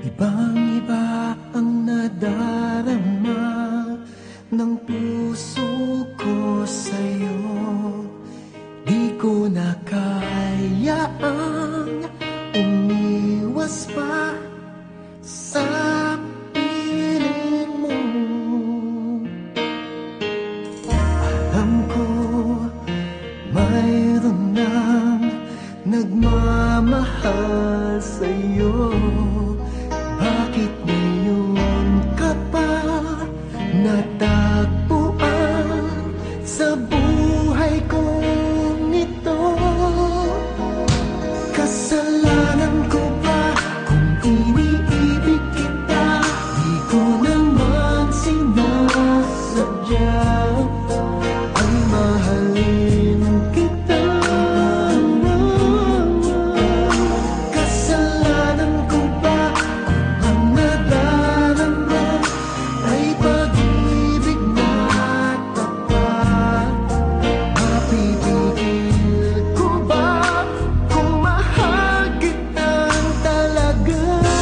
Ibang-iba ang nadarama ng puso ko sa'yo. Di ko na kayaang umiwas pa sa piling mo. Alam ko mayroon nang nagmamahal sa'yo. Bakit ngayon ka pa natagpuan sa buhay kong ito? Kasalanan ko ba kung iniibig kita? Di ko naman sinasadya ang mahalin kita. Kasalanan ko ba ang nadarama ay pag-ibig na tapat? Mapipigil ko ba kung mahal kitang talaga?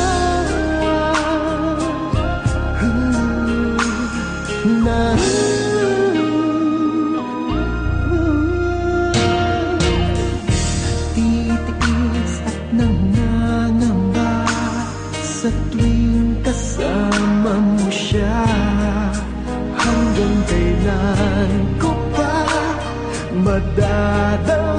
Titiis at nangangamba sa tuwing kasama mo siya. Hanggang kailan ko pa madadala